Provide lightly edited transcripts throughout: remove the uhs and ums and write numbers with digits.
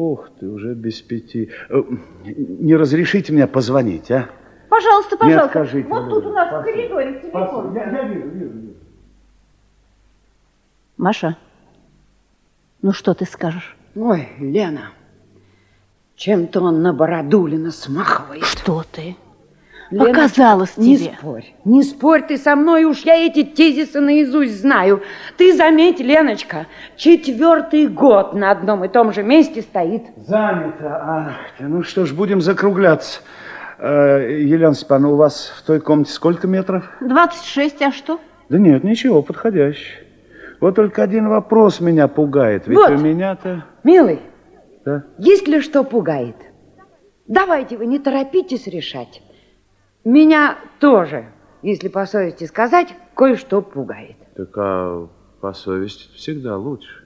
Ох ты, уже без 5. Не разрешите мне позвонить, а? Пожалуйста, пожалуйста. Не откажите. Вот тут у нас в коридоре телефон. Я вижу. Маша, ну что ты скажешь? Ой, Лена, чем-то он на Бородулина смахивает. Что ты? Лена, Показалось не тебе. Не спорь ты со мной, уж я эти тезисы наизусть знаю. Ты заметь, Леночка, 4-й год на одном и том же месте стоит. Занято. Ах ты, ну что ж, будем закругляться. Елена Степановна, у вас в той комнате сколько метров? 26, а что? Да нет, ничего, подходящий. Вот только один вопрос меня пугает. Ведь вот, у меня-то... Милый, да? Есть ли что пугает? Давайте вы не торопитесь решать. Меня тоже, если по совести сказать, кое-что пугает. Так а по совести всегда лучше.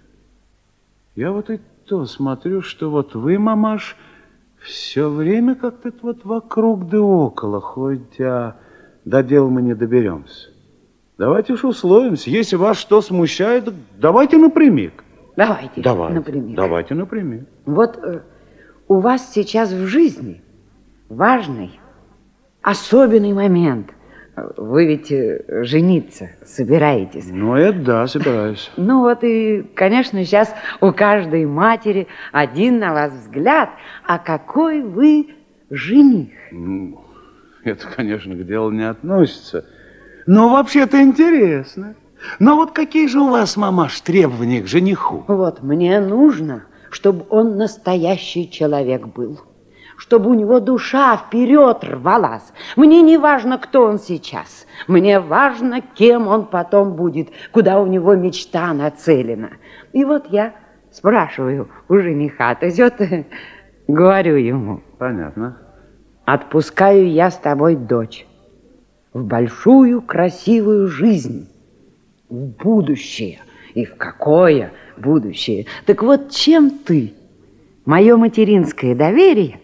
Я вот и то смотрю, что вот вы, мамаш, все время как-то вот вокруг да около ходите, а до дела мы не доберемся. Давайте уж условимся. Если вас что смущает, давайте напрямик. Давайте напрямик. Давайте напрямик. Вот у вас сейчас в жизни важный, особенный момент. Вы ведь жениться собираетесь. Ну, это да, собираюсь. Ну вот и, конечно, сейчас у каждой матери один на вас взгляд. А какой вы жених? Ну, это, конечно, к делу не относится. Но вообще-то интересно. Но вот какие же у вас, мамаш, требования к жениху? Вот, мне нужно, чтобы он настоящий человек был. Чтобы у него душа вперед рвалась. Мне не важно, кто он сейчас. Мне важно, кем он потом будет, куда у него мечта нацелена. И вот я спрашиваю у жениха, то есть говорю ему. Понятно. Отпускаю я с тобой дочь в большую красивую жизнь, в будущее. И в какое будущее? Так вот, чем ты мое материнское доверие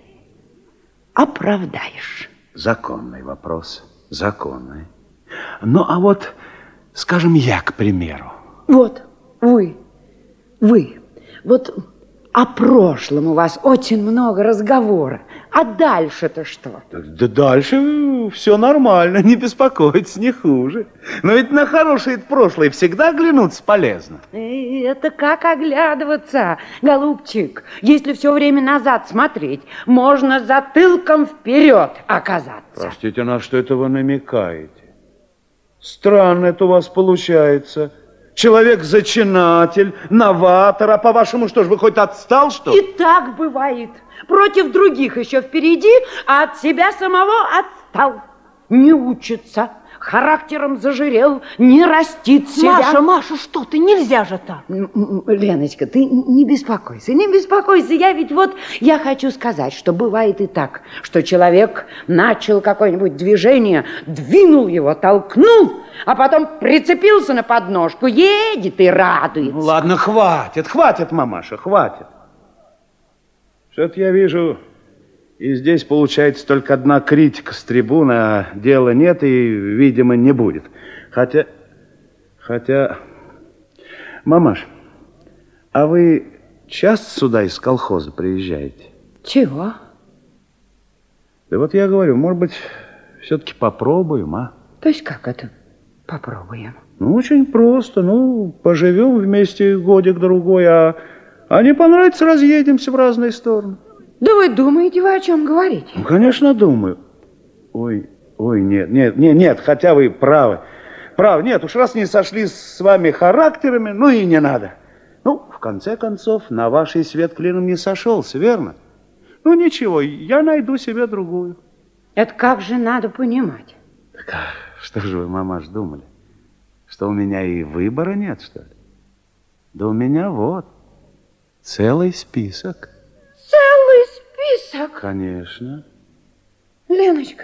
оправдаешь? Законный вопрос, законный. Ну, а вот, скажем, я, к примеру. Вот, вы, вот о прошлом у вас очень много разговора. А дальше-то что? Да дальше все нормально, не беспокойтесь, не хуже. Но ведь на хорошее прошлое всегда оглянуться полезно. Это как оглядываться, голубчик? Если все время назад смотреть, можно затылком вперед оказаться. Простите, на что это вы намекаете? Странно это у вас получается. Человек-зачинатель, новатор, а по-вашему что ж, вы хоть отстал, что ли? И так бывает. Против других еще впереди, а от себя самого отстал. Не учится, характером зажирел, не растит себя. Маша, что ты? Нельзя же так. Леночка, ты не беспокойся, Я ведь я хочу сказать, что бывает и так, что человек начал какое-нибудь движение, двинул его, толкнул, а потом прицепился на подножку, едет и радуется. Ну, ладно, хватит, мамаша, хватит. Что-то я вижу, и здесь получается только одна критика с трибуны, а дела нет и, видимо, не будет. Хотя, мамаш, а вы часто сюда из колхоза приезжаете? Чего? Да вот я говорю, может быть, все-таки попробуем, а? То есть как это? Попробуем. Ну, очень просто. Ну, поживем вместе годик-другой, а не понравится, разъедемся в разные стороны. Да вы думаете, вы о чем говорите? Ну, конечно, думаю. Ой, нет, хотя вы правы. Нет, уж раз не сошли с вами характерами, ну и не надо. Ну, в конце концов, на вашей свет клином не сошелся, верно? Ну, ничего, я найду себе другую. Это как же надо понимать? Так, что же вы, мамаш, думали? Что у меня и выбора нет, что ли? Да у меня вот целый список. Целый список? Конечно. Леночка,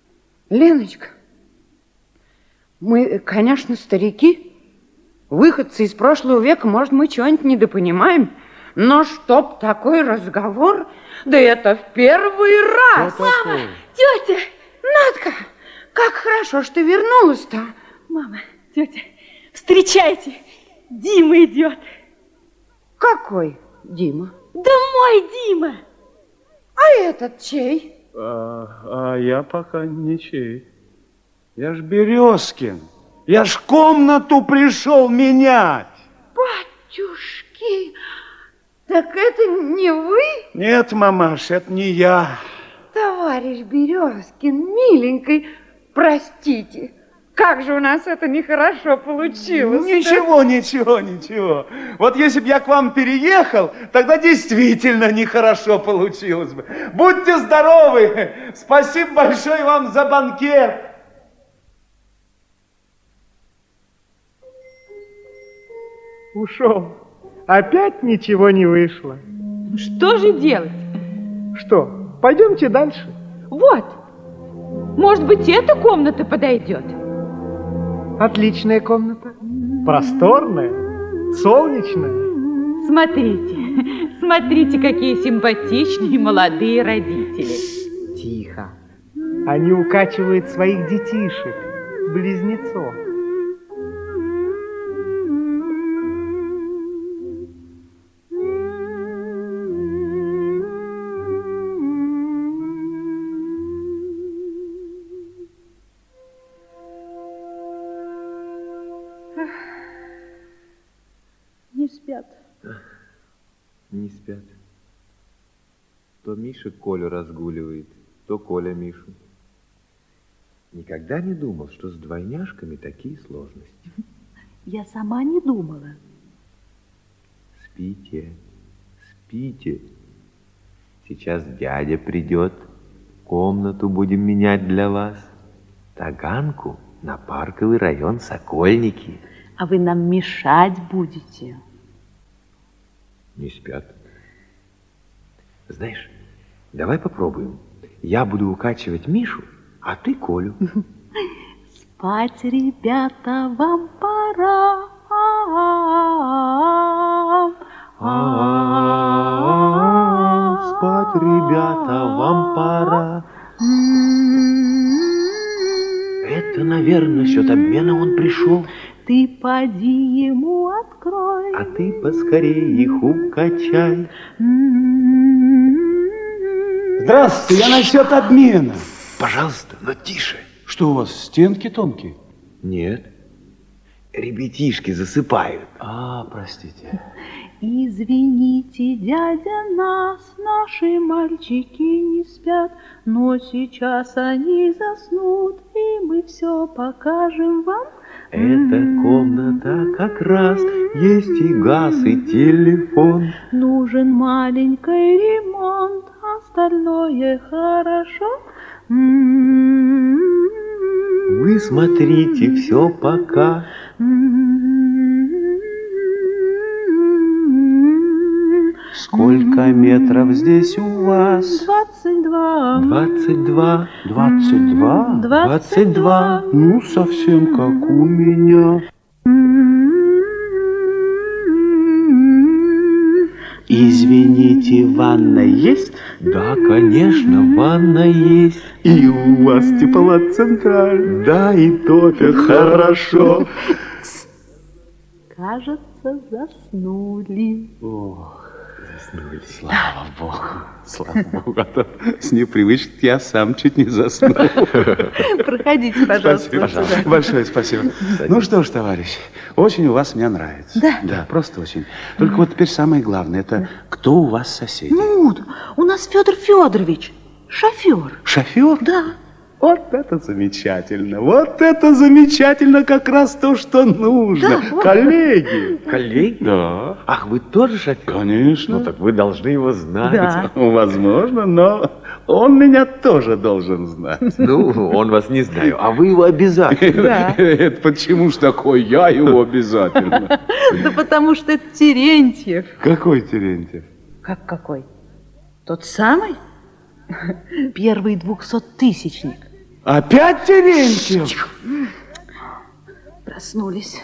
мы, конечно, старики, выходцы из прошлого века, может, мы чего-нибудь недопонимаем, но чтоб такой разговор, да это в первый раз. Мама, тетя, Надка, как хорошо, что вернулась-то. Мама, тетя, встречайте, Дима идет. Какой Дима? Да Мой Дима. А этот чей? А я пока ничей. Я ж Березкин. Я ж комнату пришел менять. Батюшки, так это не вы? Нет, мамаш, это не я. Товарищ Березкин, миленький, простите. Как же у нас это нехорошо получилось. Ничего. Вот если бы я к вам переехал, тогда действительно нехорошо получилось бы. Будьте здоровы. Спасибо большое вам за банкет. Ушел. Опять ничего не вышло. Что же делать? Что, пойдемте дальше? Вот. Может быть, эта комната подойдет? Отличная комната. Просторная, солнечная. Смотрите, какие симпатичные молодые родители. Тихо. Они укачивают своих детишек, близнецов. Не спят. Не спят. То Миша Колю разгуливает, то Коля Мишу. Никогда не думал, что с двойняшками такие сложности. Я сама не думала. Спите. Сейчас дядя придет, комнату будем менять для вас. Таганку на Парковый район Сокольники. А вы нам мешать будете. Не спят. Знаешь, давай попробуем. Я буду укачивать Мишу, а ты Колю. Спать, ребята, вам пора. Спать, ребята, вам пора. Это, наверное, счет обмена он пришел. Ты поди ему открой. А ты поскорее их укачай. Здравствуйте, я насчет обмена. Пожалуйста, но тише. Что у вас, стенки тонкие? Нет. Ребятишки засыпают. Простите. Извините, дядя, наши мальчики не спят, но сейчас они заснут, и мы все покажем вам. Эта комната как раз есть и газ, и телефон. Нужен маленький ремонт, остальное хорошо. Вы смотрите все пока. Сколько метров здесь у вас? 22. 22. 22? 22. Ну, совсем как у меня. Извините, ванна есть? Да, конечно, ванна есть. И у вас теплоцентраль? Да, и то-то хорошо. Кажется, заснули. Заснули. Слава Богу, а то с непривычки я сам чуть не заснул. Проходите, пожалуйста. Спасибо. Большое спасибо. Ну что ж, товарищ, очень у вас мне нравится. Да? Да, просто очень. Только вот теперь самое главное, это кто у вас соседи? Ну, у нас Федор Федорович, шофер. Шофер? Да. Вот это замечательно. Вот это замечательно, как раз то, что нужно. Да, вот. Коллеги. Коллеги? Да. Ах, вы тоже шофер? Конечно. Ну, так вы должны его знать. Да. Возможно, но он меня тоже должен знать. Ну, он вас не знаю, а вы его обязательно. Да. Это почему ж такой? Я его обязательно. Да потому что это Терентьев. Какой Терентьев? Как какой? Тот самый? Первый 200-тысячник. Опять Терентьев? Проснулись.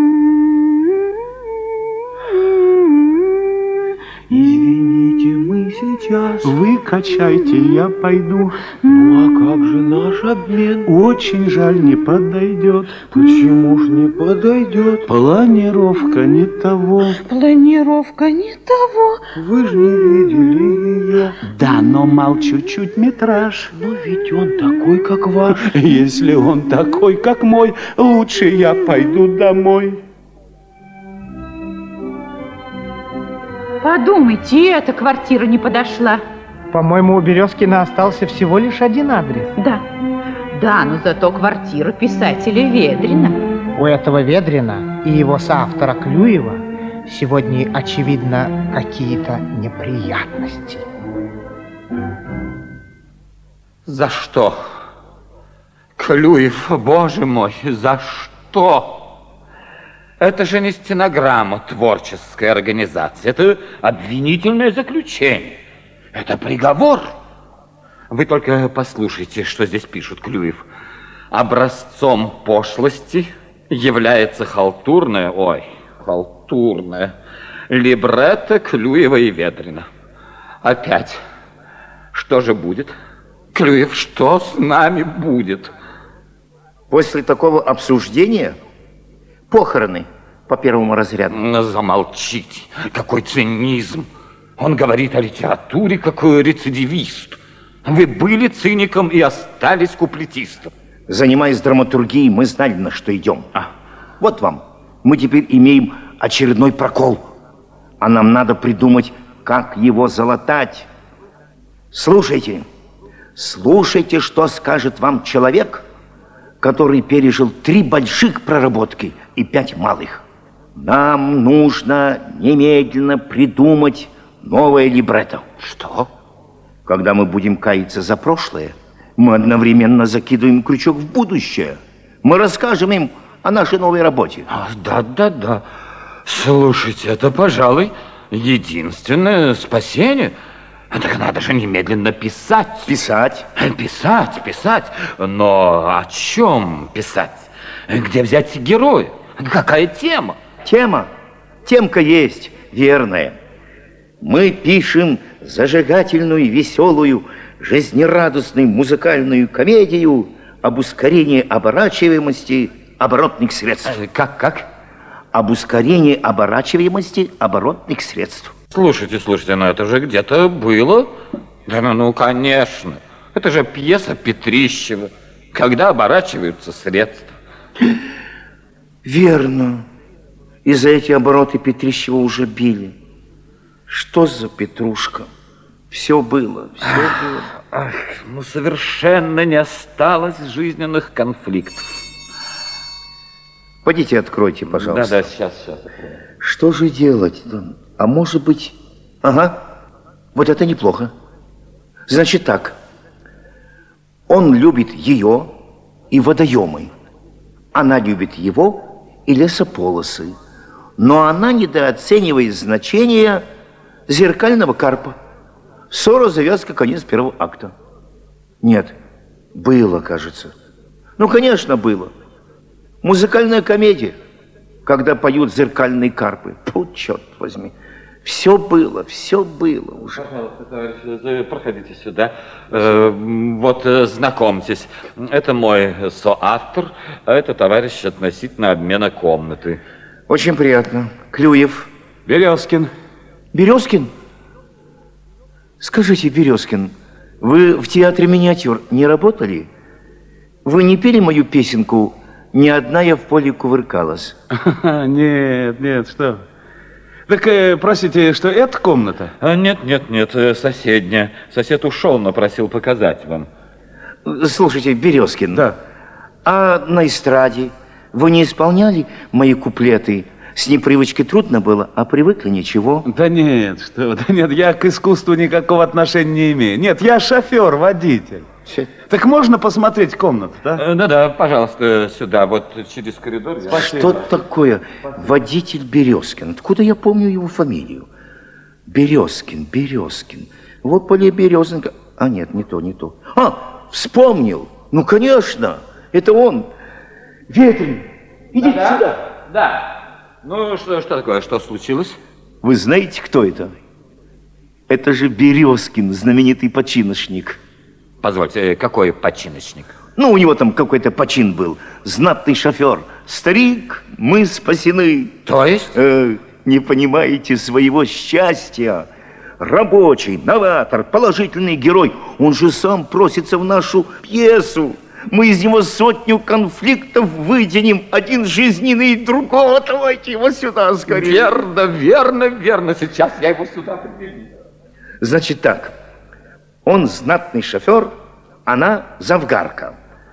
Извините, мы сейчас. Вы качайте, я пойду. Ну а как же наш обмен? Очень жаль, не подойдет. Почему ж не подойдет? Планировка не того. Планировка не того. Вы же не видели ее. Да, но мал чуть-чуть метраж. Но ведь он такой, как ваш. Если он такой, как мой, лучше я пойду домой. Подумайте, и эта квартира не подошла. По-моему, у Березкина остался всего лишь один адрес. Да. Да, но зато квартира писателя Ведрина. У этого Ведрина и его соавтора Клюева сегодня, очевидно, какие-то неприятности. За что? Клюев, боже мой, за что? Это же не стенограмма творческой организации, это обвинительное заключение, это приговор. Вы только послушайте, что здесь пишут, Клюев. Образцом пошлости является халтурное либретто Клюева и Ведрина. Опять. Что же будет? Клюев, что с нами будет? После такого обсуждения похороны по первому разряду. Замолчите. Какой цинизм. Он говорит о литературе, какой рецидивист. Вы были циником и остались куплетистом. Занимаясь драматургией, мы знали, на что идем. Вот вам. Мы теперь имеем очередной прокол. А нам надо придумать, как его залатать. Слушайте. Слушайте, что скажет вам человек, который пережил 3 больших проработки и 5 малых. Нам нужно немедленно придумать новое либретто. Что? Когда мы будем каяться за прошлое, мы одновременно закидываем крючок в будущее. Мы расскажем им о нашей новой работе. Да. Слушайте, это, пожалуй, единственное спасение. Так надо же немедленно писать. Писать? Писать. Но о чем писать? Где взять героя? Какая тема? Темка есть, верная. Мы пишем зажигательную, веселую, жизнерадостную музыкальную комедию об ускорении оборачиваемости оборотных средств. Как? Об ускорении оборачиваемости оборотных средств. Слушайте, но это же где-то было. Да ну, конечно. Это же пьеса Петрищева. Когда оборачиваются средства. Верно. И за эти обороты Петрищева уже били. Что за Петрушка? Все было. Ах, совершенно не осталось жизненных конфликтов. Пойдите, откройте, пожалуйста. Да, сейчас открою. Что же делать? А может быть... Ага, вот это неплохо. Значит так. Он любит ее и водоемы. Она любит его и лесополосы. Но она недооценивает значение зеркального карпа. Ссора, завязка, конец первого акта. Нет, было, кажется. Ну, конечно, было. Музыкальная комедия, когда поют зеркальные карпы. Фу, черт возьми. Все было уже. Пожалуйста, товарищи, проходите сюда. Вот, знакомьтесь. Это мой соавтор, а это товарищ относительно обмена комнаты. Очень приятно. Клюев. Березкин. Березкин? Скажите, Березкин, вы в театре «Миниатюр» не работали? Вы не пели мою песенку «Ни одна я в поле кувыркалась»? Нет, что? Так, простите, что это комната? Нет, соседняя. Сосед ушел, но просил показать вам. Слушайте, Березкин. Да. А на эстраде вы не исполняли мои куплеты? С непривычкой трудно было, а привыкли ничего. Да нет, я к искусству никакого отношения не имею. Нет, я шофер, водитель. Так можно посмотреть комнату, да? Да, пожалуйста, сюда, вот через коридор. Что такое водитель Березкин? Откуда я помню его фамилию? Березкин. Вот поле Березенко. А нет, не то. Вспомнил. Ну, конечно, это он. Ветрин, идите сюда. Да. Ну, что такое? Что случилось? Вы знаете, кто это? Это же Березкин, знаменитый починочник. Позвольте, какой починочник? Ну, у него там какой-то почин был. Знатный шофер. Старик, мы спасены. То есть? Не понимаете своего счастья. Рабочий, новатор, положительный герой. Он же сам просится в нашу пьесу. Мы из него 100 конфликтов вытянем. Один жизненный, другого. Давайте его сюда скорее. Верно, верно, верно. Сейчас я его сюда приведу. Значит так. Он знатный шофер, она завгарка.